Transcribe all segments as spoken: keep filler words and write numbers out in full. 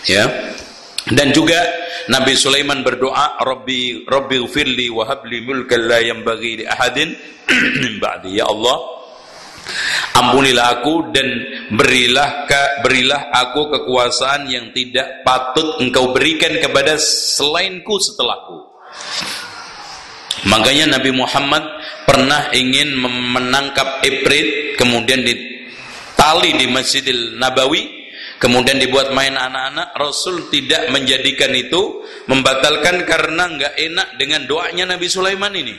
Ya. Dan juga Nabi Sulaiman berdoa, Rabbi Rabbi ghfirli wa habli mulkan la yanbaghi li ahadin min ba'di. Ya Allah, ampunilah aku dan berilah berilah aku kekuasaan yang tidak patut Engkau berikan kepada selainku setelahku. Makanya Nabi Muhammad pernah ingin menangkap Ifrit, kemudian ditali di Masjidil Nabawi, kemudian dibuat main anak-anak. Rasul tidak menjadikan itu, membatalkan karena nggak enak dengan doanya Nabi Sulaiman ini.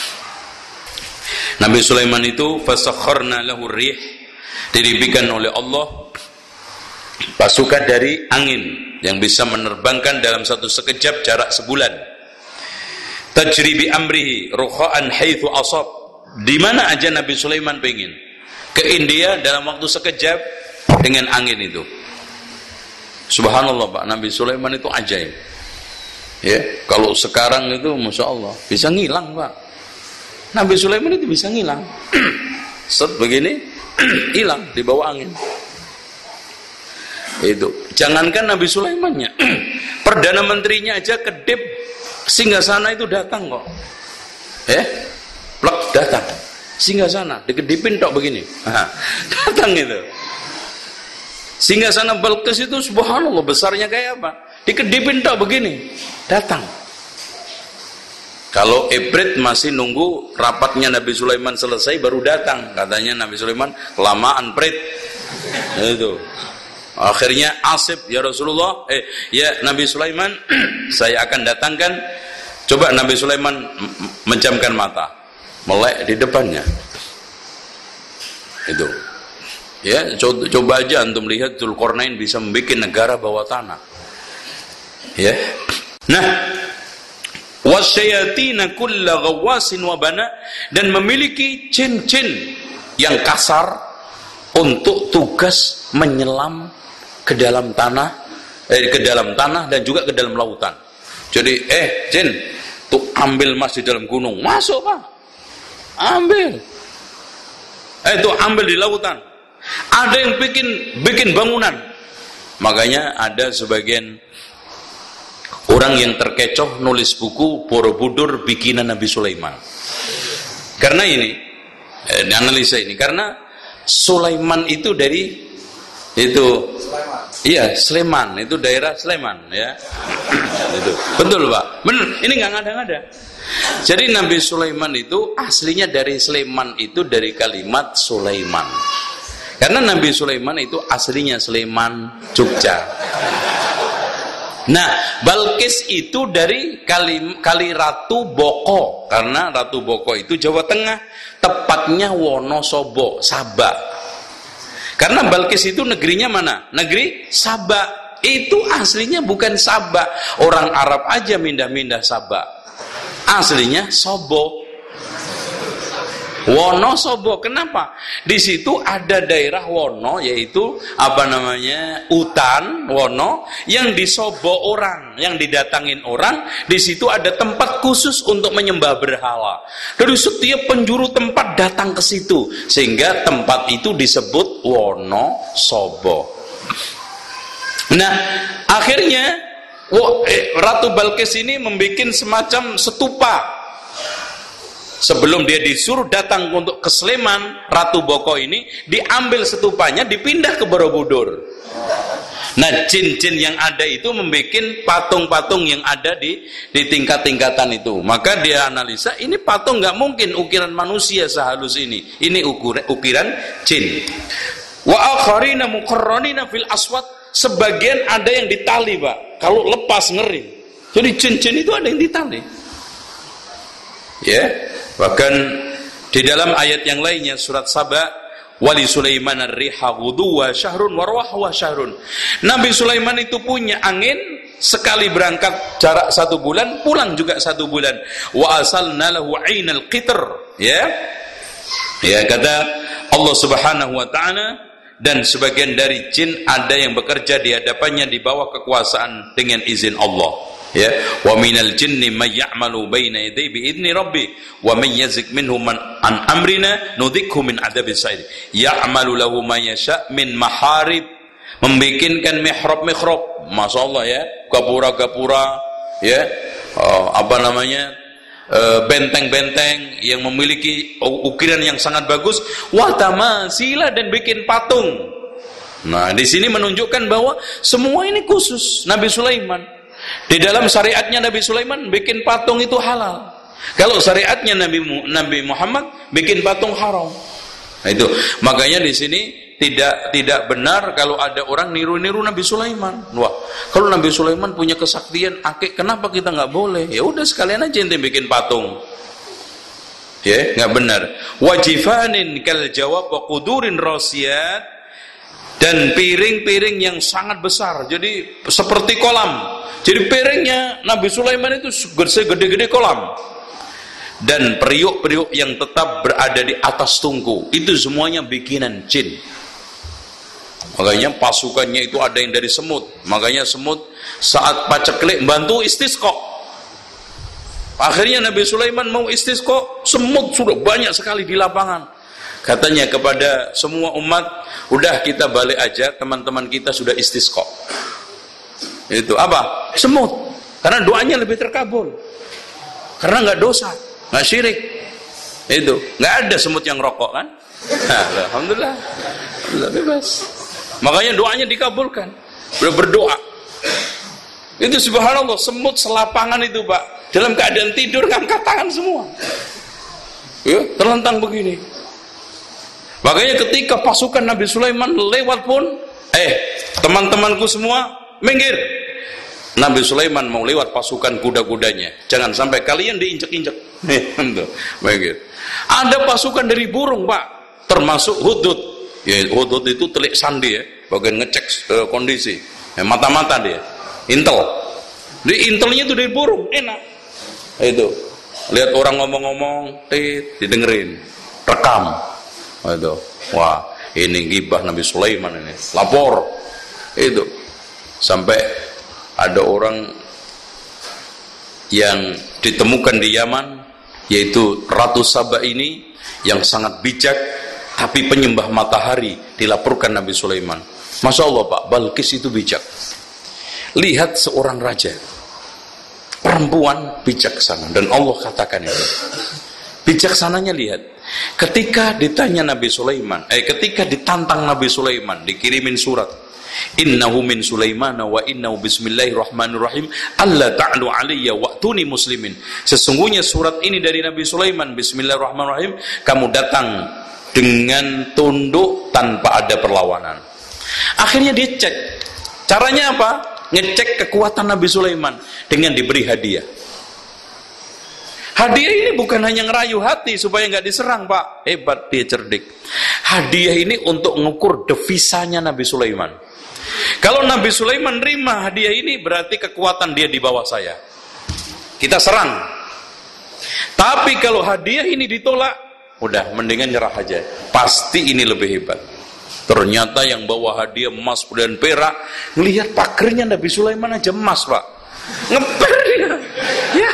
Nabi Sulaiman itu fasakharna lahu rih, didirikan oleh Allah pasukan dari angin yang bisa menerbangkan dalam satu sekejap jarak sebulan. Tajri bi amrihi rukha'an haitsu asab. Di mana aja Nabi Sulaiman pengen, ke India dalam waktu sekejap dengan angin itu. Subhanallah Pak, Nabi Sulaiman itu ajaib. Ya, kalau sekarang itu Masya Allah bisa ngilang Pak. Nabi Sulaiman itu bisa ngilang. Set begini hilang di bawah angin. Itu. Jangankan Nabi Sulaimannya, Perdana Menterinya aja kedip singgasana itu datang kok. Eh? Plek datang. Singgasana dikedipin tok begini. Aha, datang itu. Singgasana Balqis itu subhanallah besarnya kayak apa? Dikedipin tok begini. Datang. Kalau Ibrit masih nunggu rapatnya Nabi Sulaiman selesai baru datang. Katanya Nabi Sulaiman kelamaan Prit. Itu. Akhirnya Asif, ya Rasulullah, eh ya Nabi Sulaiman, saya akan datangkan. Coba Nabi Sulaiman menjamkan mata, melek di depannya. Itu. Ya, coba, coba aja antum lihat Dzulqarnain bisa membuat negara bawah tanah. Ya. Nah, wasyayatina kulla ghawwasin wa bana, dan memiliki jin-jin yang kasar untuk tugas menyelam ke dalam tanah, eh, ke dalam tanah dan juga ke dalam lautan. Jadi, eh, jin, tuh ambil emas di dalam gunung, masuk Pak, ambil. Eh, tuh ambil di lautan. Ada yang bikin bikin bangunan. Makanya ada sebagian orang yang terkecoh nulis buku Borobudur bikinan Nabi Sulaiman. Karena ini, eh, analisa ini, karena Sulaiman itu dari itu, Sleman. Iya Sleman, itu daerah Sleman ya. Itu betul Pak, benar. Ini nggak ngada-ngada. Jadi Nabi Sulaiman itu aslinya dari Sleman, itu dari kalimat Sulaiman. Karena Nabi Sulaiman itu aslinya Sleman, Jogja. Nah, Balqis itu dari kali, kali Ratu Boko, karena Ratu Boko itu Jawa Tengah, tepatnya Wonosobo, Sabak. Karena Balqis itu negerinya mana? Negeri Sabak. Itu aslinya bukan Sabak. Orang Arab aja mindah-mindah Sabak. Aslinya Sobo. Wonosobo. Kenapa? Di situ ada daerah Wono, yaitu apa namanya, Utan Wono, yang disobo orang, yang didatangin orang. Di situ ada tempat khusus untuk menyembah berhala. Dari setiap penjuru tempat datang ke situ, sehingga tempat itu disebut Wonosobo. Nah, akhirnya Ratu Balqis ini membuat semacam stupa. Sebelum dia disuruh datang untuk ke Sleman, Ratu Boko ini diambil stupanya, dipindah ke Borobudur. Nah, jin-jin yang ada itu membuat patung-patung yang ada di di tingkat-tingkatan itu. Maka dia analisa, ini patung nggak mungkin ukiran manusia sehalus ini. Ini ukur, ukiran jin. Wa akharina muqarranina fil aswad. Sebagian ada yang ditali, Pak. Kalau lepas ngeri. Jadi jin-jin itu ada yang ditali. Ya. Bahkan di dalam ayat yang lainnya surat Saba, wali Sulaiman ar-riha ghuduwa syahrun warwahwa syahrun. Nabi Sulaiman itu punya angin, sekali berangkat jarak satu bulan, pulang juga satu bulan. Wa asalna lahu 'ainal qitr, ya. Ya, kata Allah Subhanahu wa taala, dan sebagian dari jin ada yang bekerja di hadapannya di bawah kekuasaan dengan izin Allah. Ya, wa minal jinni may ya'malu baina yaday bi idni rabbi wa may yazik minhum man an amrina nudhikhu min adzabis sa'ir. Ya'malu lahu ma yasha min maharib, membikinkan mihrab-mihrab masya Allah ya, gapura-gapura ya, uh, apa namanya, uh, benteng-benteng yang memiliki ukiran yang sangat bagus, wa tamasila, dan bikin patung. Nah, di sini menunjukkan bahwa semua ini khusus Nabi Sulaiman. Di dalam syariatnya Nabi Sulaiman bikin patung itu halal. Kalau syariatnya Nabi Nabi Muhammad bikin patung haram. Nah, itu makanya di sini tidak tidak benar kalau ada orang niru-niru Nabi Sulaiman. Wah, kalau Nabi Sulaiman punya kesaktian akik, kenapa kita nggak boleh? Ya udah sekalian aja ente bikin patung. Ya, nggak benar. Wajifanin kal jawab wa qudurin rasiyat, dan piring-piring yang sangat besar. Jadi seperti kolam. Jadi piringnya Nabi Sulaiman itu segede-gede kolam. Dan periuk-periuk yang tetap berada di atas tungku, itu semuanya bikinan jin. Makanya pasukannya itu ada yang dari semut. Makanya semut saat paceklik bantu istisqa. Akhirnya Nabi Sulaiman mau istisqa, semut sudah banyak sekali di lapangan. Katanya kepada semua umat, udah kita balik aja, teman-teman kita sudah istisqa. Itu apa? Semut. Karena doanya lebih terkabul. Karena nggak dosa, nggak syirik. Itu nggak ada semut yang rokok kan? Nah, alhamdulillah, alhamdulillah bebas. Makanya doanya dikabulkan. Berdoa. Itu subhanallah, semut selapangan itu Pak, dalam keadaan tidur ngangkat tangan semua. Ya, terlentang begini. Makanya ketika pasukan Nabi Sulaiman lewat pun, eh teman-temanku semua minggir. Nabi Sulaiman mau lewat pasukan kuda-kudanya, jangan sampai kalian diinjek-injek. Minggir. Ada pasukan dari burung Pak, termasuk hudud. Ya, hudud itu telik sandi ya, bagian ngecek uh, kondisi. Ya, mata-mata dia, intel. Di intelnya itu dari burung, enak. Itu, lihat orang ngomong-ngomong, tit, didengerin, rekam. Itu, wah, ini gibah Nabi Sulaiman ini, lapor. Itu, sampai ada orang yang ditemukan di Yaman, yaitu Ratu Saba ini yang sangat bijak. Tapi penyembah matahari, dilaporkan Nabi Sulaiman. Masya Allah Pak, Balkis itu bijak. Lihat seorang raja, perempuan bijaksana, dan Allah katakan itu. Bijaksananya lihat. Ketika ditanya Nabi Sulaiman, eh ketika ditantang Nabi Sulaiman, dikirimin surat. Innahu min Sulaimana wa innahu bismillahirrahmanirrahim alla ta'lu alayya wa'tuni muslimin. Sesungguhnya surat ini dari Nabi Sulaiman, bismillahirrahmanirrahim, kamu datang dengan tunduk tanpa ada perlawanan. Akhirnya dia cek. Caranya apa? Ngecek kekuatan Nabi Sulaiman dengan diberi hadiah. Hadiah ini bukan hanya ngerayu hati supaya nggak diserang Pak. Hebat, dia cerdik. Hadiah ini untuk mengukur devisanya Nabi Sulaiman. Kalau Nabi Sulaiman nerima hadiah ini, berarti kekuatan dia di bawah saya. Kita serang. Tapi kalau hadiah ini ditolak, udah mendingan nyerah aja. Pasti ini lebih hebat. Ternyata yang bawa hadiah emas dan perak, ngelihat pagernya Nabi Sulaiman aja emas Pak, ngeper dia. Ya,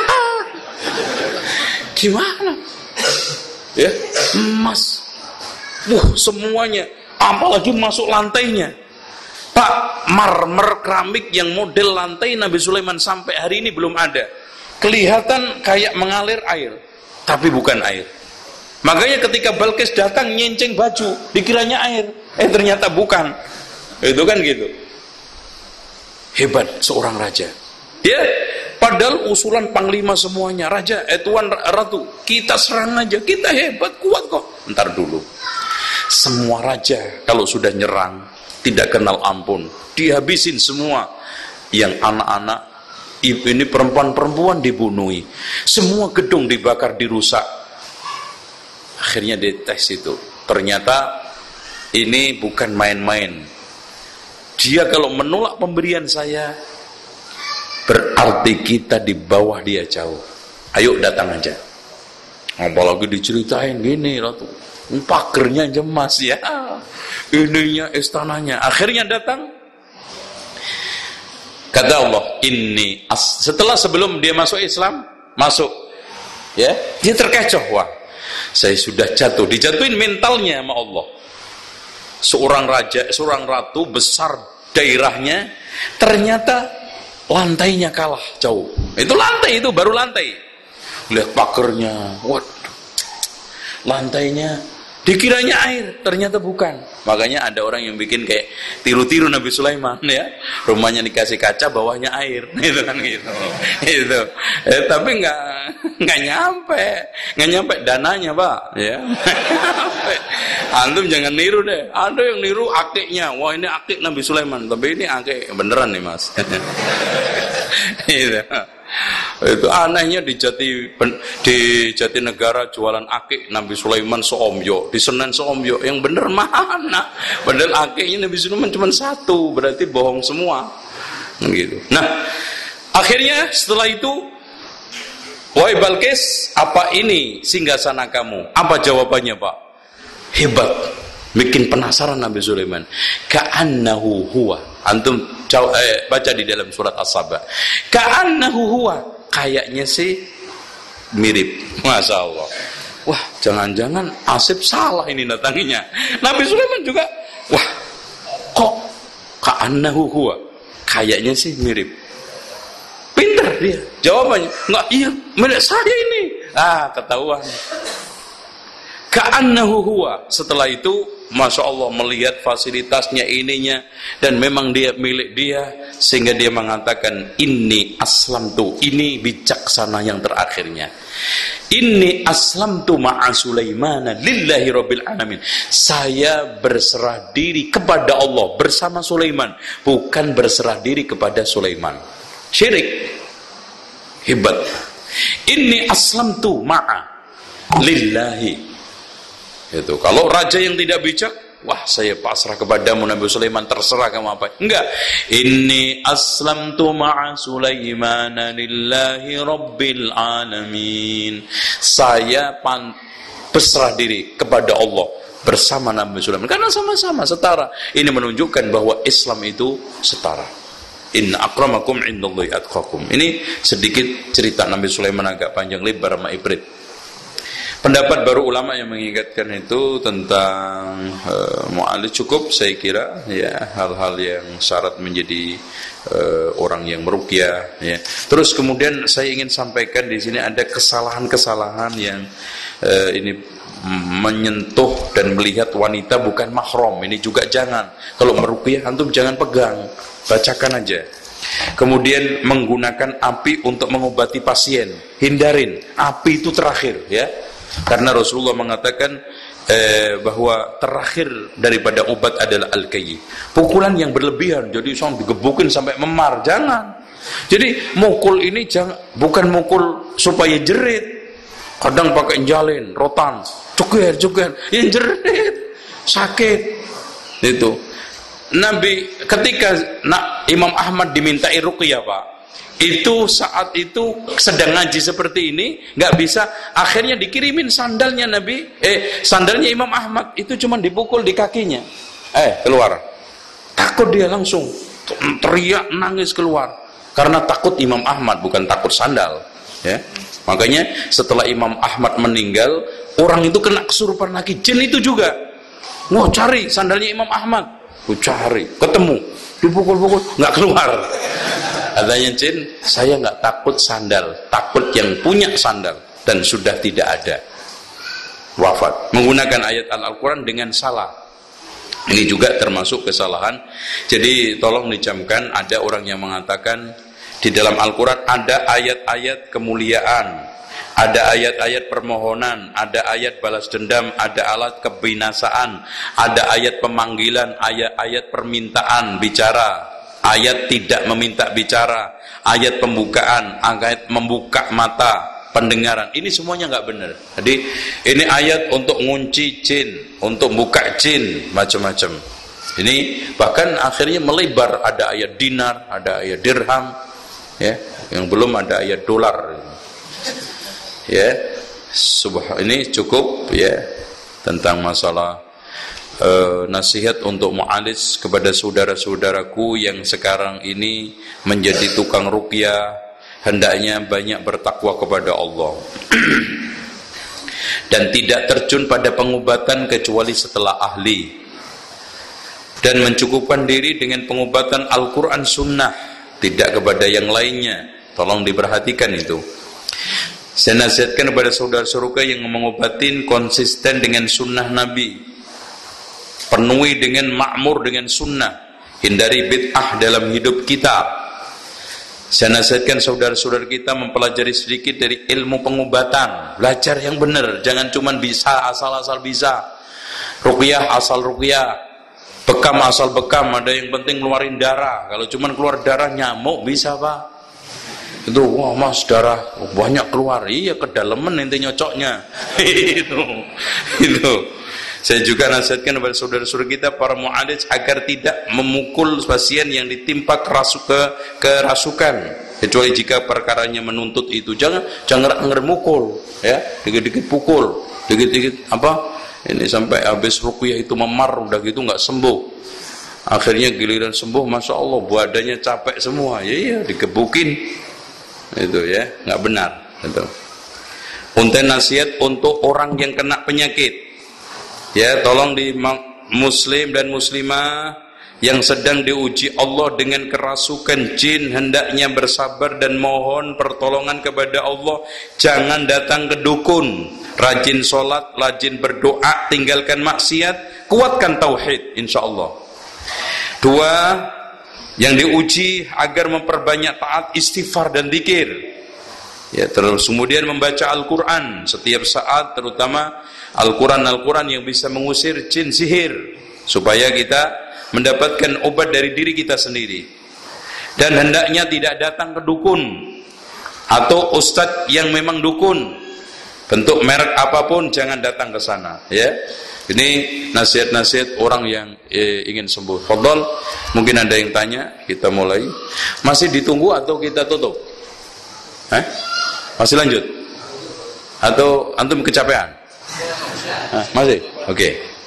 gimana? Ya, emas. Wah, semuanya. Apalagi masuk lantainya. Pak, marmer keramik yang model lantai Nabi Sulaiman sampai hari ini belum ada. Kelihatan kayak mengalir air, tapi bukan air. Makanya ketika Balkis datang nyenceng baju, dikiranya air, eh ternyata bukan. Itu kan gitu. Hebat seorang raja. Ya, padahal usulan panglima semuanya, raja, eh tuan ratu, kita serang aja, kita hebat, kuat kok. Ntar dulu. Semua raja kalau sudah nyerang tidak kenal ampun, dihabisin semua. Yang anak-anak, ini perempuan-perempuan dibunuhi, semua gedung dibakar, dirusak. Akhirnya dites itu, ternyata ini bukan main-main. Dia kalau menolak pemberian saya, berarti kita di bawah dia jauh. Ayo datang aja. Apalagi diceritain gini, Ratu, pagernya jemas ya, ininya istananya. Akhirnya datang. Kata Allah, ini setelah sebelum dia masuk Islam, masuk, ya, dia terkecoh, wah, saya sudah jatuh, dijatuhin mentalnya sama Allah. Seorang raja, seorang ratu besar daerahnya, ternyata lantainya kalah jauh. Itu lantai, itu baru lantai. Lihat pagernya, waduh, lantainya dikiranya air, ternyata bukan. Makanya ada orang yang bikin kayak tiru-tiru Nabi Sulaiman ya, rumahnya dikasih kaca, bawahnya air, gitu kan gitu. Itu, eh, tapi nggak nggak nyampe, nggak nyampe dananya pak, ya. Antum jangan niru deh. Ada yang niru akiknya, wah ini akik Nabi Sulaiman, tapi ini akik beneran nih mas. Itu. Itu anehnya di Jati di Jatinegara jualan akik Nabi Sulaiman seomyo, di Senen seomyo, yang bener mana? Padahal akiknya Nabi Sulaiman cuma satu, berarti bohong semua, gitu. Nah, akhirnya setelah itu, wahai Balkis, apa ini singgasana kamu? Apa jawabannya pak? Hebat, bikin penasaran Nabi Sulaiman. Ka'annahu huwa. Antum eh, baca di dalam surat As-Saba. Ka'annahu huwa. Kayaknya sih mirip. Masya Allah. Wah, jangan-jangan Asif salah ini datanginya. Nabi Sulaiman juga, wah, kok ka'annahu huwa. Kayaknya sih mirip. Pinter dia. Jawabannya, enggak, iya, milik saya ini. Ah, ketahuan. Ka'annahu huwa. Setelah itu, Masya Allah, melihat fasilitasnya ininya, dan memang dia milik dia, sehingga dia mengatakan, ini aslamtu, ini bijaksana yang terakhirnya. Ini aslamtu ma'a Sulaimana lillahi rabbil alamin. Saya berserah diri kepada Allah bersama Sulaiman, bukan berserah diri kepada Sulaiman. Syirik. Hebat. Ini aslamtu ma'a lillahi. Itu kalau raja yang tidak bijak, wah saya pasrah kepadamu Nabi Sulaiman, terserah kamu apa. Enggak. Inni aslamtu ma'a Sulaimana lillahi rabbil alamin. Saya pan berserah diri kepada Allah bersama Nabi Sulaiman, karena sama-sama setara. Ini menunjukkan bahwa Islam itu setara. Inna akramakum indallahi atqakum. Ini sedikit cerita Nabi Sulaiman, agak panjang lebar sama Ibrit. Pendapat baru ulama yang mengingatkan itu tentang uh, mu'alij cukup, saya kira, ya, hal-hal yang syarat menjadi uh, orang yang meruqyah, ya. Terus kemudian saya ingin sampaikan di sini ada kesalahan-kesalahan yang uh, ini menyentuh dan melihat wanita bukan mahram. Ini juga jangan. Kalau meruqyah antum jangan pegang, bacakan aja. Kemudian menggunakan api untuk mengobati pasien, hindarin. Api itu terakhir, ya. Karena Rasulullah mengatakan eh, bahwa terakhir daripada obat adalah al-kayyi. Pukulan yang berlebihan, jadi sang digebukin sampai memar, jangan. Jadi mukul ini jangan, bukan mukul supaya jerit. Kadang pakai jalin, rotan, cuker, cuker, yang jerit, sakit. Itu. Nabi ketika nak Imam Ahmad dimintai ruqyah pak, itu saat itu sedang ngaji seperti ini, nggak bisa, akhirnya dikirimin sandalnya Nabi, eh sandalnya Imam Ahmad itu cuma dipukul di kakinya, eh keluar, takut dia langsung teriak nangis keluar, karena takut Imam Ahmad, bukan takut sandal, ya. Makanya setelah Imam Ahmad meninggal, orang itu kena kesurupan lagi, jin itu juga, wah cari sandalnya Imam Ahmad, wah cari, ketemu, dipukul-pukul, nggak keluar. Katanya jin, saya nggak takut sandal, takut yang punya sandal, dan sudah tidak ada. Wafat. Menggunakan ayat Al-Quran dengan salah. Ini juga termasuk kesalahan. Jadi tolong dicamkan, ada orang yang mengatakan di dalam Al-Quran ada ayat-ayat kemuliaan, ada ayat-ayat permohonan, ada ayat balas dendam, ada alat kebinasaan, ada ayat pemanggilan, ayat-ayat permintaan bicara, ayat tidak meminta bicara, ayat pembukaan, ayat membuka mata pendengaran. Ini semuanya nggak benar. Jadi ini ayat untuk ngunci jin, untuk buka jin, macam-macam. Ini bahkan akhirnya melebar, ada ayat dinar, ada ayat dirham, ya, yang belum ada ayat dolar. Ya, subhan ini cukup ya tentang masalah Uh, nasihat untuk mu'alis kepada saudara-saudaraku yang sekarang ini menjadi tukang ruqyah. Hendaknya banyak bertakwa kepada Allah dan tidak terjun pada pengobatan kecuali setelah ahli. dan mencukupkan diri dengan pengobatan Al-Quran Sunnah, tidak kepada yang lainnya. Tolong diperhatikan itu. Saya nasihatkan kepada saudara-saudara yang mengobatin, konsisten dengan sunnah Nabi, penuhi dengan makmur dengan sunnah, hindari bid'ah dalam hidup kita. Saya nasihatkan saudara-saudara kita mempelajari sedikit dari ilmu pengobatan, belajar yang benar, jangan cuma bisa asal-asal bisa, ruqyah asal ruqyah, bekam asal bekam. Ada yang penting ngeluarin darah. Kalau cuma keluar darah nyamuk bisa pak? Itu wah mas darah banyak keluar. Iya kedalaman nanti nyocoknya. itu itu. Saya juga nasihatkan kepada saudara-saudara kita para mu'alij agar tidak memukul pasien yang ditimpa kerasuk ke kerasukan, kecuali jika perkaranya menuntut itu. Jangan jangan ngeremukul ya, dikit-dikit pukul, dikit-dikit apa? Ini sampai habis ruqyah itu memar, udah gitu nggak sembuh. Akhirnya giliran sembuh, masya Allah badannya capek semua. Ya iya dikebukin. Itu ya, nggak benar. Itu. Untuk nasihat untuk orang yang kena penyakit. Ya, tolong di muslim dan muslimah yang sedang diuji Allah dengan kerasukan jin, hendaknya bersabar dan mohon pertolongan kepada Allah. Jangan datang ke dukun. Rajin sholat, rajin berdoa, tinggalkan maksiat, kuatkan tauhid, insya Allah. Dua, yang diuji agar memperbanyak taat, istighfar dan dzikir. Ya, terus kemudian membaca Al-Quran setiap saat, terutama Al-Quran Al-Quran yang bisa mengusir jin sihir, supaya kita mendapatkan obat dari diri kita sendiri. Dan hendaknya tidak datang ke dukun atau ustadz yang memang dukun, bentuk merek apapun jangan datang ke sana. Ya, ini nasihat-nasihat orang yang eh, ingin sembuh. Fadhal, mungkin ada yang tanya, kita mulai. Masih ditunggu atau kita tutup? Hah? Masih lanjut? Atau antum kecapean? Hah, masih? Oke. Okay.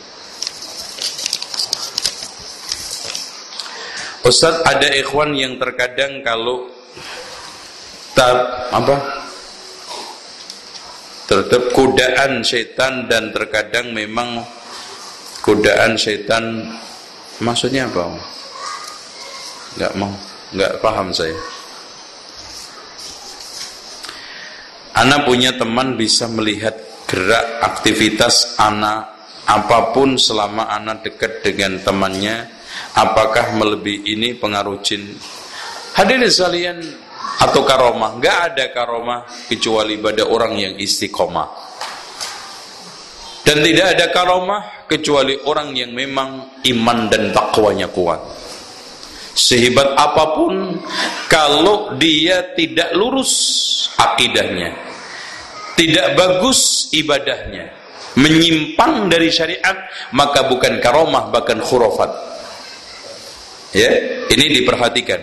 Ustaz, ada ikhwan yang terkadang kalau tab apa? terhadap godaan setan, dan terkadang memang godaan setan maksudnya apa? Enggak mau, enggak paham saya. Ana punya teman bisa melihat gerak aktivitas ana apapun selama ana dekat dengan temannya. Apakah melebihi ini pengaruh jin? Hadirin sekalian, atau karomah? Enggak ada karomah kecuali pada orang yang istiqomah. Dan tidak ada karomah kecuali orang yang memang iman dan takwanya kuat. Sehebat apapun, kalau dia tidak lurus akidahnya, tidak bagus ibadahnya, menyimpang dari syariat, maka bukan karomah, bahkan khurafat. Ya, ini diperhatikan.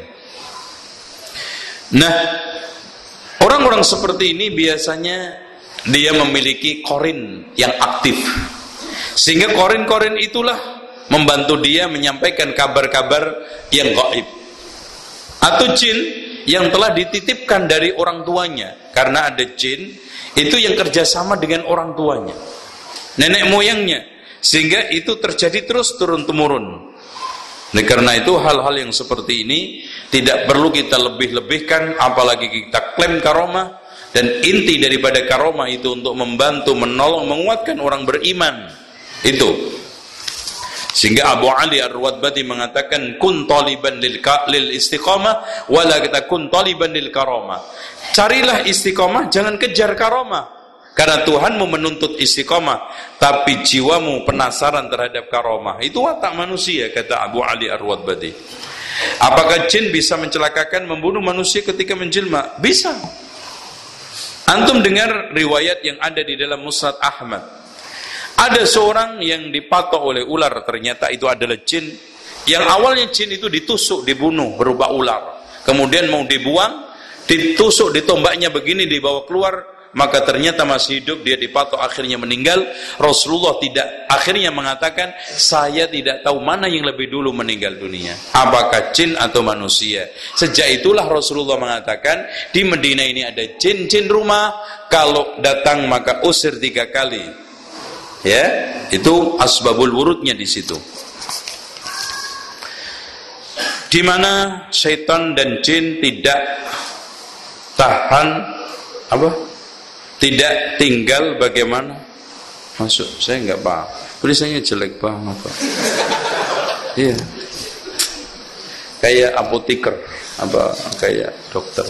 Nah, orang-orang seperti ini biasanya dia memiliki korin yang aktif, sehingga korin-korin itulah membantu dia menyampaikan kabar-kabar yang gaib, atau jin yang telah dititipkan dari orang tuanya. Karena ada jin itu yang kerjasama dengan orang tuanya, nenek moyangnya, sehingga itu terjadi terus turun-temurun. Nah, karena itu hal-hal yang seperti ini tidak perlu kita lebih-lebihkan, apalagi kita klaim karomah. Dan inti daripada karomah itu untuk membantu, menolong, menguatkan orang beriman. Itu. Sehingga Abu Ali Ar-Rawatbati mengatakan, kun taliban lil, lil istiqamah, wala kita kun taliban lil karomah. Carilah istiqamah, jangan kejar karomah. Karena Tuhanmu menuntut istiqamah, tapi jiwamu penasaran terhadap karomah. Itu watak manusia, kata Abu Ali Ar-Rawatbati. Apakah jin bisa mencelakakan, membunuh manusia ketika menjelma? Bisa. Antum dengar riwayat yang ada di dalam Musnad Ahmad. Ada seorang yang dipatok oleh ular, ternyata itu adalah jin. Yang awalnya jin itu ditusuk, dibunuh, berubah ular. Kemudian mau dibuang, ditusuk, ditombaknya begini, dibawa keluar. Maka ternyata masih hidup, dia dipatok, akhirnya meninggal. Rasulullah tidak, akhirnya mengatakan, saya tidak tahu mana yang lebih dulu meninggal dunia, apakah jin atau manusia. Sejak itulah Rasulullah mengatakan, di Madinah ini ada jin-jin rumah, kalau datang maka usir tiga kali. Ya, itu asbabul wurudnya di situ. di mana syaitan dan jin tidak tahan apa? Tidak tinggal bagaimana? Masuk, saya nggak paham. Tulisannya jelek banget, Pak. Iya. Kayak apoteker, apa kayak dokter.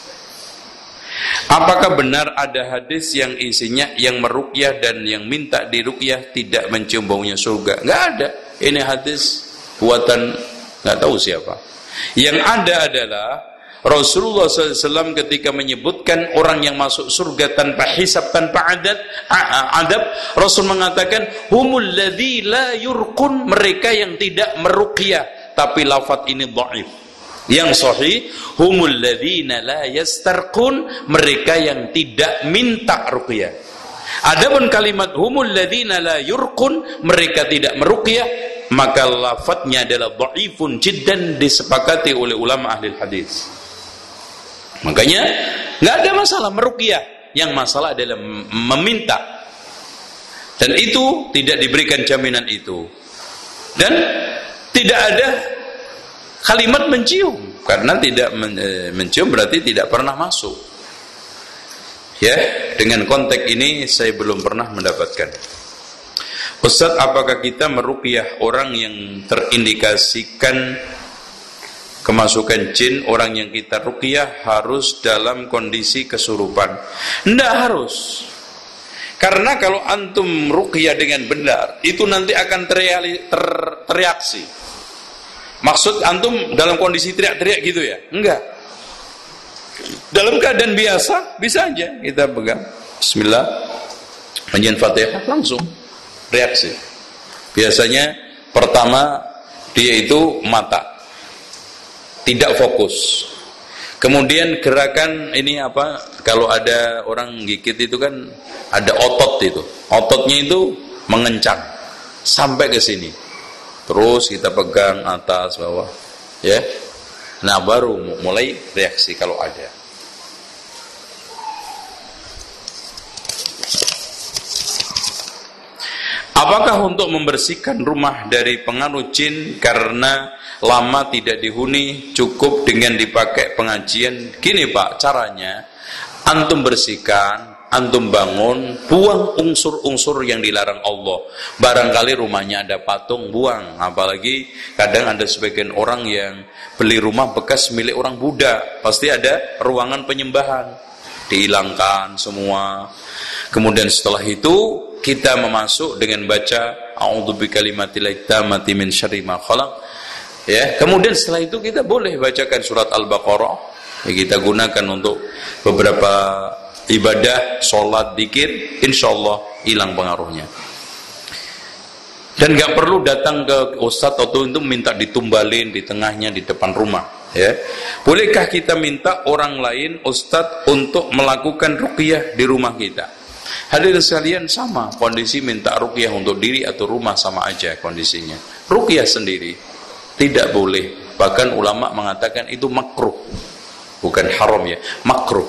Apakah benar ada hadis yang isinya yang meruqyah dan yang minta diruqyah tidak mencium baunya surga? Nggak ada. Ini hadis buatan nggak tahu siapa. Yang ada adalah Rasulullah shallallahu alaihi wasallam ketika menyebutkan orang yang masuk surga tanpa hisab, tanpa adab, adab, Rasul mengatakan humul ladzi la yurqun, mereka yang tidak meruqyah. Tapi lafaz ini dhaif. Yang sahih humul ladzina la yastarqun, mereka yang tidak minta ruqyah. Adapun kalimat humul ladzina la yurqun, mereka tidak meruqyah, maka lafadznya adalah dhaifun jiddan, disepakati oleh ulama ahli hadis. Makanya nggak ada masalah meruqyah, yang masalah adalah meminta, dan itu tidak diberikan jaminan itu, dan tidak ada kalimat mencium, karena tidak men, e, mencium berarti tidak pernah masuk. Ya, dengan konteks ini saya belum pernah mendapatkan. Ustaz, apakah kita meruqyah orang yang terindikasikan kemasukan jin? Orang yang kita ruqyah harus dalam kondisi kesurupan? Tidak harus. Karena kalau antum ruqyah dengan benar, itu nanti akan tereali, ter, tereaksi. Maksud antum dalam kondisi teriak-teriak gitu ya? Enggak. Dalam keadaan biasa bisa aja kita pegang bismillah, bacain Fatihah, langsung reaksi. Biasanya pertama dia itu mata tidak fokus. Kemudian gerakan ini apa? Kalau ada orang gigit itu kan ada otot itu. Ototnya itu mengencang sampai ke sini. Terus kita pegang atas bawah, ya. Nah baru mulai reaksi kalau ada. Apakah untuk membersihkan rumah dari pengaruh jin karena lama tidak dihuni cukup dengan dipakai pengajian? Gini Pak, caranya antum bersihkan, antum bangun, buang unsur-unsur yang dilarang Allah. Barangkali rumahnya ada patung, buang. Apalagi kadang ada sebagian orang yang beli rumah bekas milik orang Buddha, pasti ada ruangan penyembahan, dihilangkan semua. Kemudian setelah itu kita memasuk dengan baca a'udzu bikalimatillahi tammati min syarri ma khalaq. Ya, kemudian setelah itu kita boleh bacakan surat Al-Baqarah. Ya, kita gunakan untuk beberapa ibadah, sholat, dzikir, insyaallah hilang pengaruhnya. Dan gak perlu datang ke ustadz atau itu minta ditumbalin di tengahnya di depan rumah. Ya, bolehkah kita minta orang lain ustadz untuk melakukan ruqyah di rumah kita? Hadirin sekalian, sama kondisi minta ruqyah untuk diri atau rumah sama aja kondisinya. Ruqyah sendiri tidak boleh, bahkan ulama mengatakan itu makruh, bukan haram ya, makruh.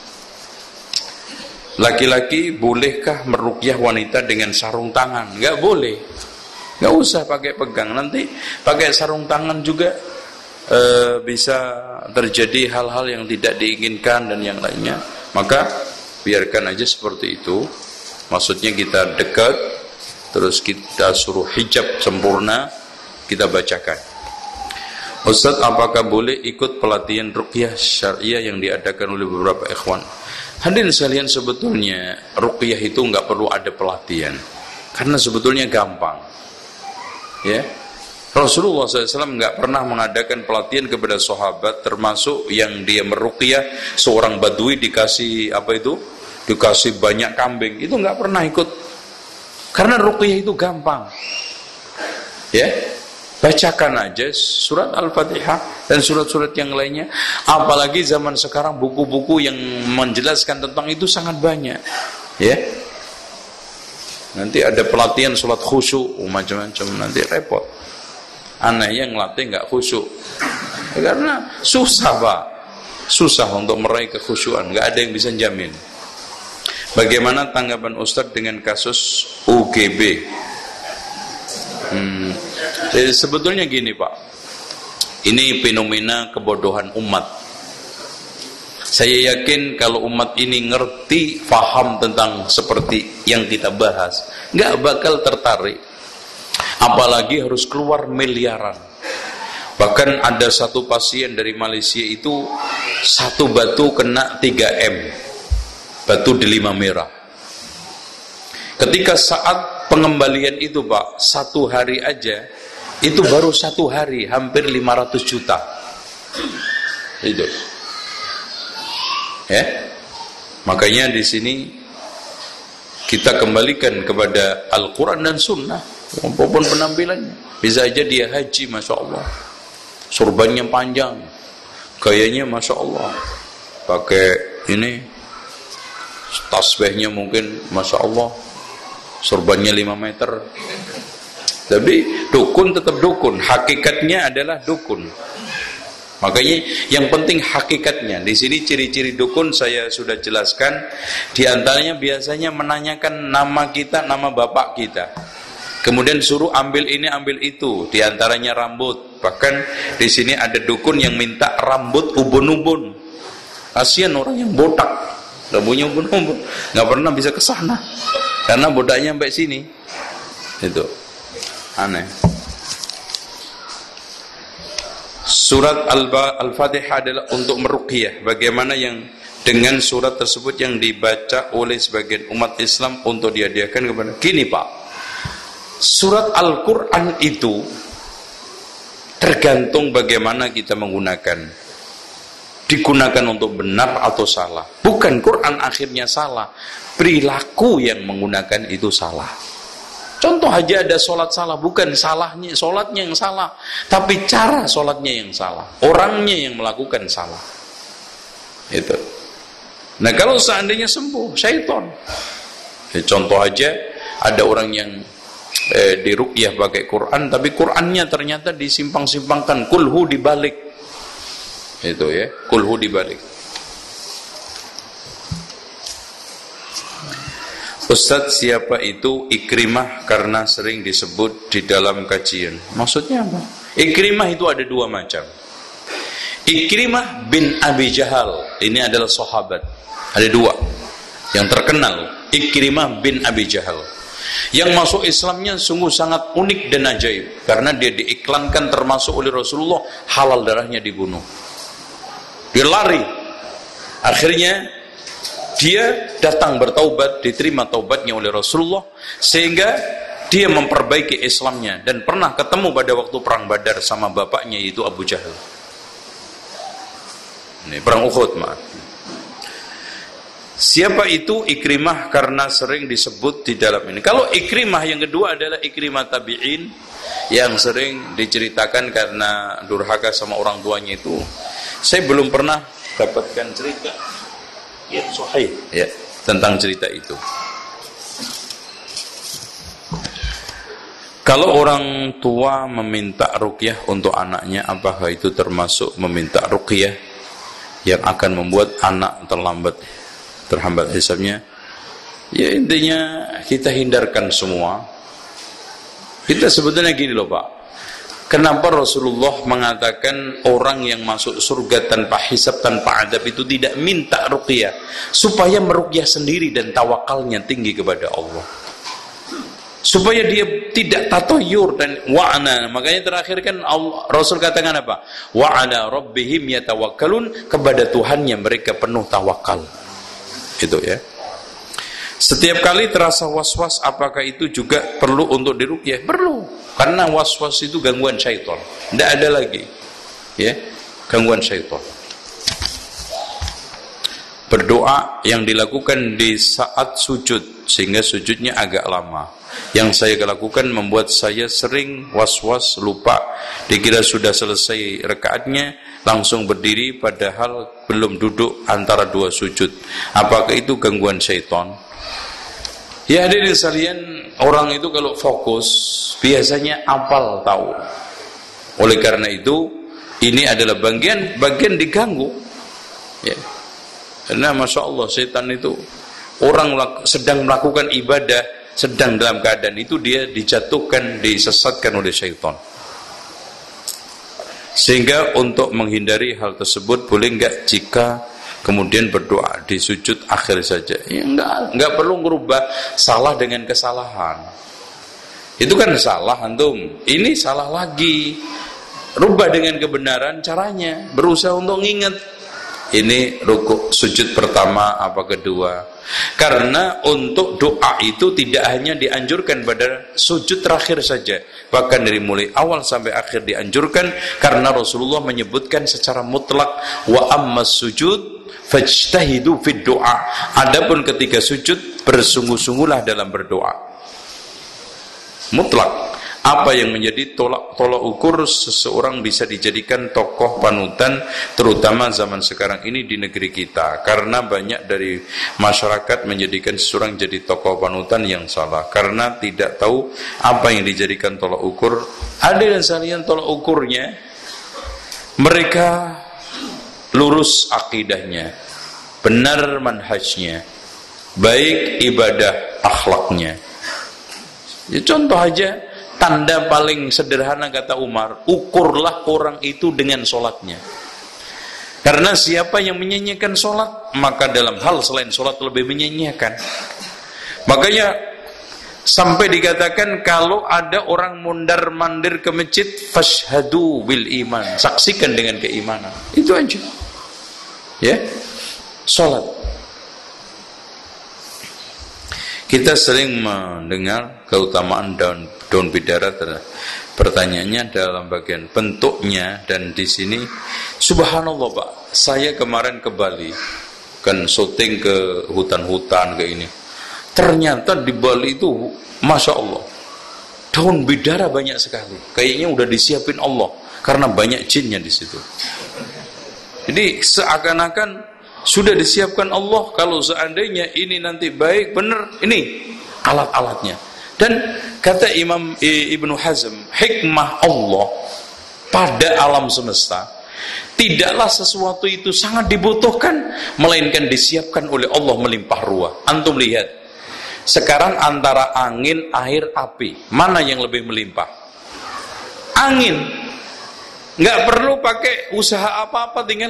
Laki-laki bolehkah meruqyah wanita dengan sarung tangan? Enggak boleh. Enggak usah pakai pegang, nanti pakai sarung tangan juga e, bisa terjadi hal-hal yang tidak diinginkan dan yang lainnya. Maka biarkan aja seperti itu. Maksudnya kita dekat, terus kita suruh hijab sempurna, kita bacakan. Ustaz, apakah boleh ikut pelatihan ruqyah syariah yang diadakan oleh beberapa ikhwan? Hadirin sekalian, sebetulnya ruqyah itu nggak perlu ada pelatihan, karena sebetulnya gampang. Ya, Rasulullah shallallahu alaihi wasallam nggak pernah mengadakan pelatihan kepada sahabat, termasuk yang dia meruqyah seorang badui dikasih apa itu, dikasih banyak kambing, itu nggak pernah ikut, karena ruqyah itu gampang. Ya, bacakan aja surat Al-Fatihah dan surat-surat yang lainnya. Apalagi zaman sekarang buku-buku yang menjelaskan tentang itu sangat banyak. Ya, nanti ada pelatihan sholat khusyuk, macam-macam, nanti repot. Anehnya ngelatih nggak khusyuk, ya, karena susah Pak, susah untuk meraih kekhusyuan, nggak ada yang bisa jamin. Bagaimana tanggapan Ustadz dengan kasus U G B? Hmm. Jadi sebetulnya gini Pak, Ini fenomena kebodohan umat. Saya yakin kalau umat ini ngerti, faham tentang seperti yang kita bahas, nggak bakal tertarik. Apalagi harus keluar miliaran. Bahkan ada satu pasien dari Malaysia itu satu batu kena tiga M, batu delima merah. Ketika saat pengembalian itu Pak, satu hari aja, itu baru satu hari hampir lima ratus juta. Itu. Ya. Makanya di sini kita kembalikan kepada Al-Quran dan Sunnah. Apapun penampilannya, bisa aja dia haji, masya Allah, surbannya panjang, gayanya masya Allah, pakai ini tasbihnya mungkin masya Allah, surbannya lima meter. Tapi dukun tetap dukun, hakikatnya adalah dukun. Makanya yang penting hakikatnya. Di sini ciri-ciri dukun saya sudah jelaskan. Di antaranya biasanya menanyakan nama kita, nama bapak kita. Kemudian suruh ambil ini, ambil itu. Di antaranya rambut. Bahkan di sini ada dukun yang minta rambut ubun-ubun. Kasihan orang yang botak, rambutnya ubun-ubun, nggak pernah bisa ke sana karena botaknya sampai sini. Itu aneh. Surat Al-Fatihah adalah untuk meruqyah. Bagaimana yang dengan surat tersebut yang dibaca oleh sebagian umat Islam untuk dihadiahkan kepada. Gini Pak, surat Al-Quran itu tergantung bagaimana kita menggunakan. Digunakan untuk benar atau salah. Bukan Quran akhirnya salah, perilaku yang menggunakan itu salah. Contoh aja ada sholat salah, bukan salahnya sholatnya yang salah, tapi cara sholatnya yang salah, orangnya yang melakukan salah. Itu. Nah kalau seandainya sembuh syaitan, ya, contoh aja ada orang yang eh, diruqyah pakai Quran, tapi Qurannya ternyata disimpang-simpangkan, kulhu dibalik, itu ya, kulhu dibalik. Ustadz, siapa itu Ikrimah karena sering disebut di dalam kajian? Maksudnya apa? Ikrimah itu ada dua macam. Ikrimah bin Abi Jahal, ini adalah sahabat. Ada dua yang terkenal, Ikrimah bin Abi Jahal. Yang masuk Islamnya sungguh sangat unik dan ajaib, karena dia diiklankan termasuk oleh Rasulullah, halal darahnya dibunuh. Dia lari. Akhirnya dia datang bertaubat, diterima taubatnya oleh Rasulullah, sehingga dia memperbaiki Islamnya dan pernah ketemu pada waktu perang Badar sama bapaknya yaitu Abu Jahal. Ini perang Uhud, maaf. Siapa itu Ikrimah karena sering disebut di dalam ini? Kalau Ikrimah yang kedua adalah Ikrimah tabi'in yang sering diceritakan karena durhaka sama orang tuanya itu. Saya belum pernah dapatkan cerita ya sahih ya tentang cerita itu. Kalau orang tua meminta ruqyah untuk anaknya, apakah itu termasuk meminta ruqyah yang akan membuat anak terlambat terhambat hisabnya? Ya intinya kita hindarkan semua. Kita sebetulnya gini loh Pak, kenapa Rasulullah mengatakan orang yang masuk surga tanpa hisab, tanpa adab itu tidak minta ruqyah? Supaya meruqyah sendiri dan tawakalnya tinggi kepada Allah. Supaya dia tidak tatayur dan wa'ana. Makanya terakhir kan Allah, Rasul katakan apa? Wa'ala rabbihim yatawakkalun, kepada Tuhannya mereka penuh tawakal. Itu ya. Setiap kali terasa was-was, apakah itu juga perlu untuk diruqyah? Perlu. Karena was-was itu gangguan syaitan. Tidak ada lagi. Ya, gangguan syaitan. Berdoa yang dilakukan di saat sujud, sehingga sujudnya agak lama. Yang saya lakukan membuat saya sering was-was, lupa. Dikira sudah selesai rakaatnya, langsung berdiri padahal belum duduk antara dua sujud. Apakah itu gangguan syaitan? Ya hadirin sekalian, orang itu kalau fokus biasanya apal tahu. Oleh karena itu, ini adalah bagian bagian diganggu. Ya. Karena masya Allah setan itu, orang sedang melakukan ibadah, sedang dalam keadaan itu dia dijatuhkan, disesatkan oleh syaitan. Sehingga untuk menghindari hal tersebut, boleh enggak jika kemudian berdoa di sujud akhir saja? Ya enggak, enggak perlu merubah salah dengan kesalahan. Itu kan salah antum, ini salah lagi. Rubah dengan kebenaran caranya, berusaha untuk nginget. Ini rukuk sujud pertama apa kedua. Karena untuk doa itu tidak hanya dianjurkan pada sujud terakhir saja, bahkan dari mulai awal sampai akhir dianjurkan, karena Rasulullah menyebutkan secara mutlak, wa ammas sujud fajtahidu fid doa. Adapun ketika sujud, bersungguh-sungguhlah dalam berdoa. Mutlak. Apa yang menjadi tolak tolak ukur seseorang bisa dijadikan tokoh panutan, terutama zaman sekarang ini di negeri kita, karena banyak dari masyarakat menjadikan seseorang jadi tokoh panutan yang salah, karena tidak tahu apa yang dijadikan tolak ukur. Ada dan sekalian tolak ukurnya, mereka lurus akidahnya, benar manhajnya, baik ibadah akhlaknya. Ya, contoh aja, tanda paling sederhana kata Umar, ukurlah orang itu dengan sholatnya. Karena siapa yang menyanyiakan sholat, maka dalam hal selain sholat lebih menyanyiakan. Makanya sampai dikatakan kalau ada orang mundar mandir ke masjid, fashhadu bil iman, saksikan dengan keimanan. Itu aja. Ya, sholat. Kita sering mendengar keutamaan daun daun bidara. Pertanyaannya dalam bagian bentuknya, dan di sini subhanallah Pak, saya kemarin ke Bali kan syuting ke hutan-hutan kayak ini. Ternyata di Bali itu masya Allah daun bidara banyak sekali. Kayaknya udah disiapin Allah karena banyak jinnya di situ. Jadi seakan-akan sudah disiapkan Allah, kalau seandainya ini nanti baik, benar, ini alat-alatnya. Dan kata Imam Ibnu Hazm, hikmah Allah pada alam semesta, tidaklah sesuatu itu sangat dibutuhkan, melainkan disiapkan oleh Allah melimpah ruah. Antum lihat, sekarang antara angin, air, api, mana yang lebih melimpah? Angin. Nggak perlu pakai usaha apa-apa, tinggal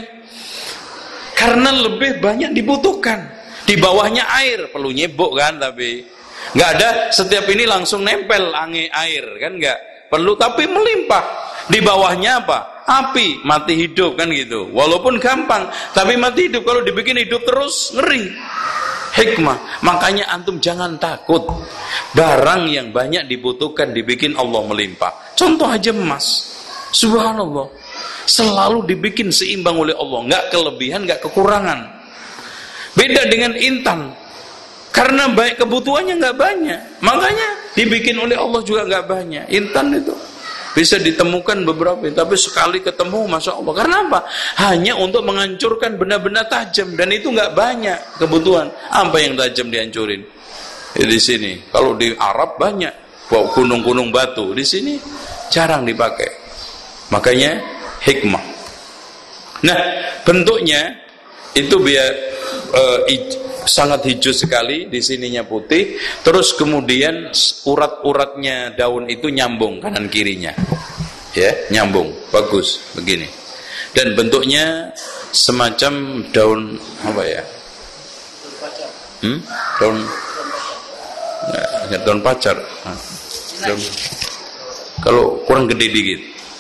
karena lebih banyak dibutuhkan. Di bawahnya air, perlu nyebok kan, tapi nggak ada setiap ini langsung nempel angin air kan, nggak perlu, tapi melimpah. Di bawahnya apa? Api, mati hidup kan gitu. Walaupun gampang, tapi mati hidup. Kalau dibikin hidup terus, ngeri. Hikmah. Makanya antum jangan takut. Barang yang banyak dibutuhkan dibikin Allah melimpah. Contoh aja emas. Subhanallah, selalu dibikin seimbang oleh Allah, nggak kelebihan, nggak kekurangan. Beda dengan intan, karena baik kebutuhannya nggak banyak, makanya dibikin oleh Allah juga nggak banyak. Intan itu bisa ditemukan beberapa, tapi sekali ketemu, masya Allah. Karena apa? Hanya untuk menghancurkan benda-benda tajam, dan itu nggak banyak kebutuhan. Apa yang tajam dihancurin? Ya, di sini. Kalau di Arab banyak, bawa gunung-gunung batu. Di sini jarang dipakai. Makanya hikmah. Nah, bentuknya itu biar uh, sangat hijau sekali, di sininya putih, terus kemudian urat-uratnya daun itu nyambung kanan kirinya. Ya, nyambung, bagus begini. Dan bentuknya semacam daun apa ya? Hmm? Daun ya, daun pacar. Daun, kalau kurang gede dikit.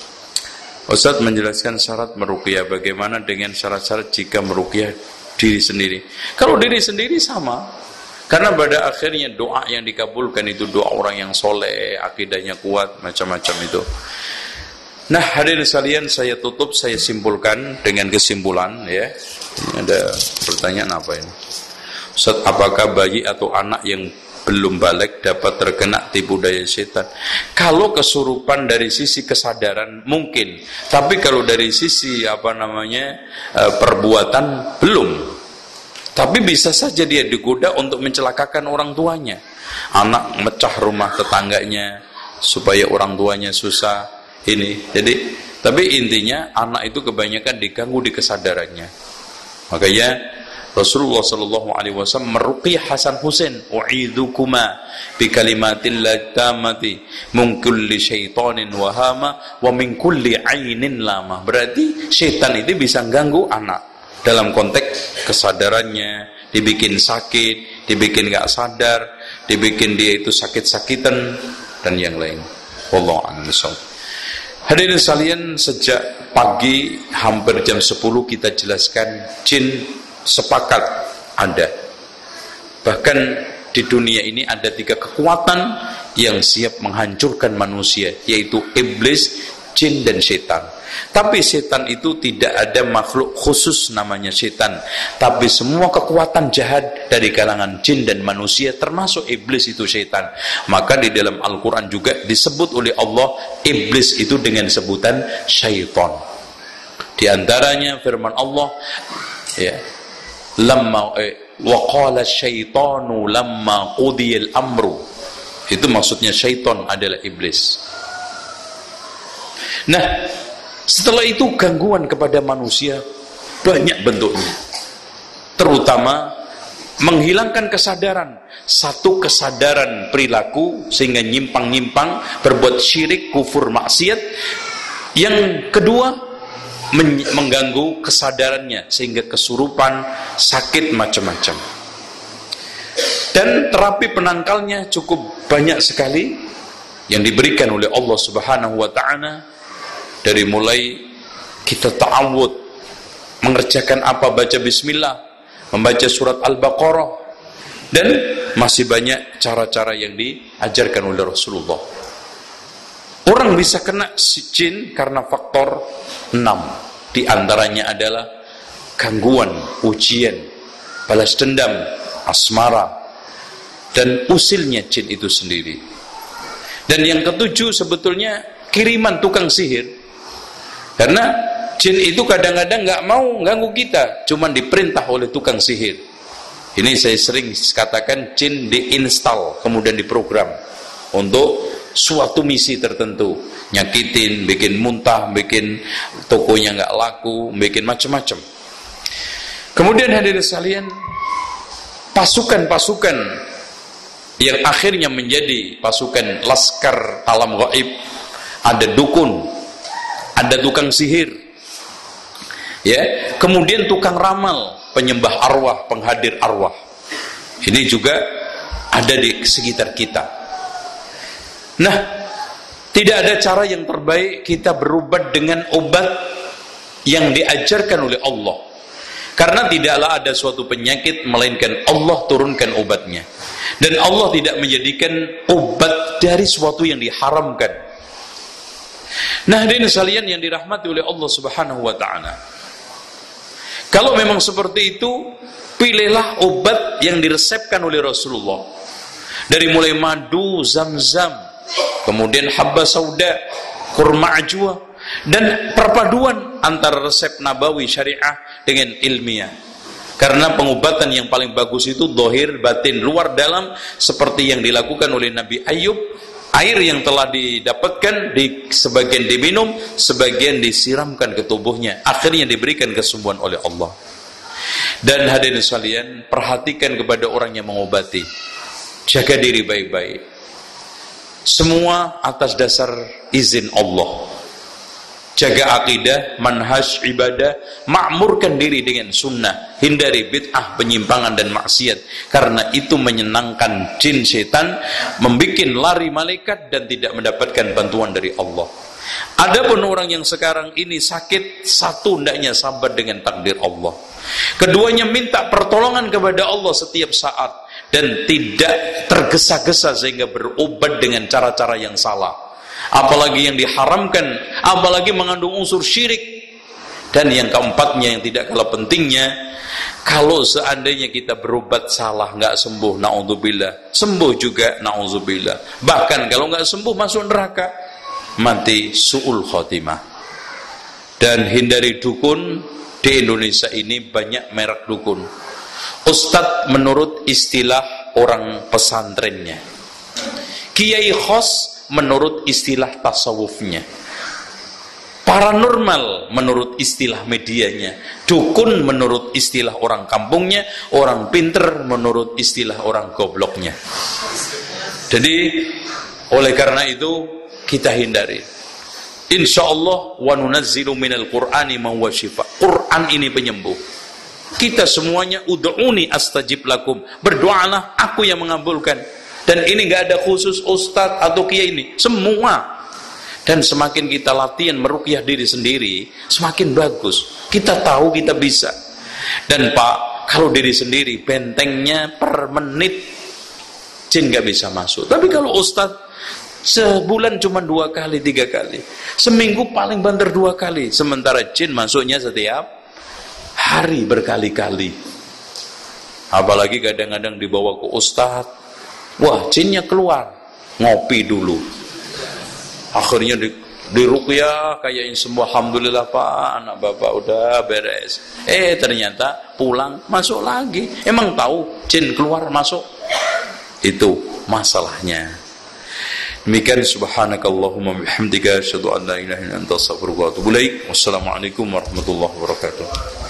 Ustaz menjelaskan syarat meruqyah, bagaimana dengan syarat-syarat jika meruqyah diri sendiri. Kalau diri sendiri sama, karena pada akhirnya doa yang dikabulkan itu doa orang yang soleh, akidahnya kuat, macam-macam itu. Nah, hadirin sekalian, saya tutup, saya simpulkan dengan kesimpulan ya. Ini ada pertanyaan apa ini? Ustaz, apakah bayi atau anak yang belum balik dapat terkena tipu daya setan? Kalau kesurupan dari sisi kesadaran mungkin, tapi kalau dari sisi apa namanya e, perbuatan belum. Tapi bisa saja dia digoda untuk mencelakakan orang tuanya. Anak mecah rumah tetangganya supaya orang tuanya susah ini. Jadi, tapi intinya anak itu kebanyakan diganggu di kesadarannya. Makanya Rasulullah sallallahu alaihi wasallam meruqyah Hasan Husain, u'idzukuma bi kalimatillah tamati min kulli syaitanin wahama wa min kulli ainin lama. Berarti setan itu bisa ganggu anak dalam konteks kesadarannya, dibikin sakit, dibikin gak sadar, dibikin dia itu sakit-sakitan dan yang lain. Wallahu a'lam bishawab. Hadirin sekalian, sejak pagi hampir jam sepuluh kita jelaskan jin sepakat ada. Bahkan di dunia ini ada tiga kekuatan yang siap menghancurkan manusia, yaitu iblis, jin, dan setan. Tapi setan itu tidak ada makhluk khusus namanya setan, tapi semua kekuatan jahat dari kalangan jin dan manusia, termasuk iblis itu setan. Maka di dalam Al-Quran juga disebut oleh Allah iblis itu dengan sebutan syaitan. Di antaranya firman Allah, ya, lamma eh, wa qala syaitanu lamma qudiyal amru. Itu maksudnya syaitan adalah iblis. Nah, setelah itu gangguan kepada manusia banyak bentuknya, terutama menghilangkan kesadaran. Satu, kesadaran perilaku sehingga nyimpang-nyimpang, berbuat syirik, kufur, maksiat. Yang kedua, mengganggu kesadarannya sehingga kesurupan, sakit, macam-macam. Dan terapi penangkalnya cukup banyak sekali yang diberikan oleh Allah Subhanahu wa ta'ala. Dari mulai kita ta'awud, mengerjakan apa, baca bismillah, membaca surat Al-Baqarah, dan masih banyak cara-cara yang diajarkan oleh Rasulullah. Orang bisa kena jin karena faktor enam. Di antaranya adalah gangguan, ujian, balas dendam, asmara, dan usilnya jin itu sendiri. Dan yang ketujuh sebetulnya kiriman tukang sihir. Karena jin itu kadang-kadang nggak mau ganggu kita, cuman diperintah oleh tukang sihir. Ini saya sering katakan, jin diinstal kemudian diprogram untuk suatu misi tertentu, nyakitin, bikin muntah, bikin tokonya nggak laku, bikin macam-macam. Kemudian hadirin sekalian, pasukan-pasukan yang akhirnya menjadi pasukan laskar alam gaib, ada dukun, ada tukang sihir, ya, kemudian tukang ramal, penyembah arwah, penghadir arwah. Ini juga ada di sekitar kita. Nah, tidak ada cara yang terbaik kita berobat dengan obat yang diajarkan oleh Allah. Karena tidaklah ada suatu penyakit melainkan Allah turunkan obatnya. Dan Allah tidak menjadikan obat dari suatu yang diharamkan. Nah, hadirin sekalian yang dirahmati oleh Allah Subhanahu wa ta'ala, kalau memang seperti itu, pilihlah obat yang diresepkan oleh Rasulullah. Dari mulai madu, zam-zam, kemudian habba sauda, kurma ajwa, dan perpaduan antara resep nabawi syariah dengan ilmiah. Karena pengobatan yang paling bagus itu dohir, batin, luar dalam, seperti yang dilakukan oleh Nabi Ayub. Air yang telah didapatkan, di sebagian diminum, sebagian disiramkan ke tubuhnya, akhirnya diberikan kesembuhan oleh Allah. Dan hadirin sekalian, perhatikan kepada orang yang mengobati, jaga diri baik-baik. Semua atas dasar izin Allah. Jaga akidah, manhaj ibadah, makmurkan diri dengan sunnah, hindari bid'ah, penyimpangan dan maksiat, karena itu menyenangkan jin setan, membuat lari malaikat dan tidak mendapatkan bantuan dari Allah. Adapun orang yang sekarang ini sakit, satu hendaknya sabar dengan takdir Allah. Keduanya minta pertolongan kepada Allah setiap saat dan tidak tergesa-gesa sehingga berobat dengan cara-cara yang salah. Apalagi yang diharamkan, apalagi mengandung unsur syirik. Dan yang keempatnya yang tidak kalah pentingnya, kalau seandainya kita berobat salah nggak sembuh, na'udzubillah, sembuh juga na'udzubillah, bahkan kalau nggak sembuh masuk neraka, mati su'ul khotimah. Dan hindari dukun. Di Indonesia ini banyak merek dukun. Ustadz menurut istilah orang pesantrennya, kiai khos menurut istilah tasawufnya. Paranormal menurut istilah medianya, dukun menurut istilah orang kampungnya, orang pinter menurut istilah orang gobloknya. Jadi oleh karena itu kita hindari. Insyaallah wa nunazzilu minal qur'ani ma huwa syifa. Quran ini penyembuh. Kita semuanya ud'uni astajib lakum. Berdoalah, aku yang mengabulkan. Dan ini enggak ada khusus ustaz atau kiai ini, semua. Dan semakin kita latihan meruqyah diri sendiri, semakin bagus. Kita tahu kita bisa. Dan Pak, kalau diri sendiri, bentengnya per menit jin gak bisa masuk. Tapi kalau ustaz, sebulan cuma dua kali, tiga kali. Seminggu paling banter dua kali. Sementara jin masuknya setiap hari berkali-kali. Apalagi kadang-kadang dibawa ke ustaz, wah jinnya keluar, ngopi dulu. Akhirnya di, di ruqyah kayak semua, alhamdulillah Pak, anak bapak udah beres. Eh ternyata pulang masuk lagi. Emang tahu jin keluar masuk? Itu masalahnya. Demikian, subhanakallahumma bihamdika asyhadu an la ilaha illa anta astaghfiruka wa atubu ilaik. Wassalamualaikum warahmatullahi wabarakatuh.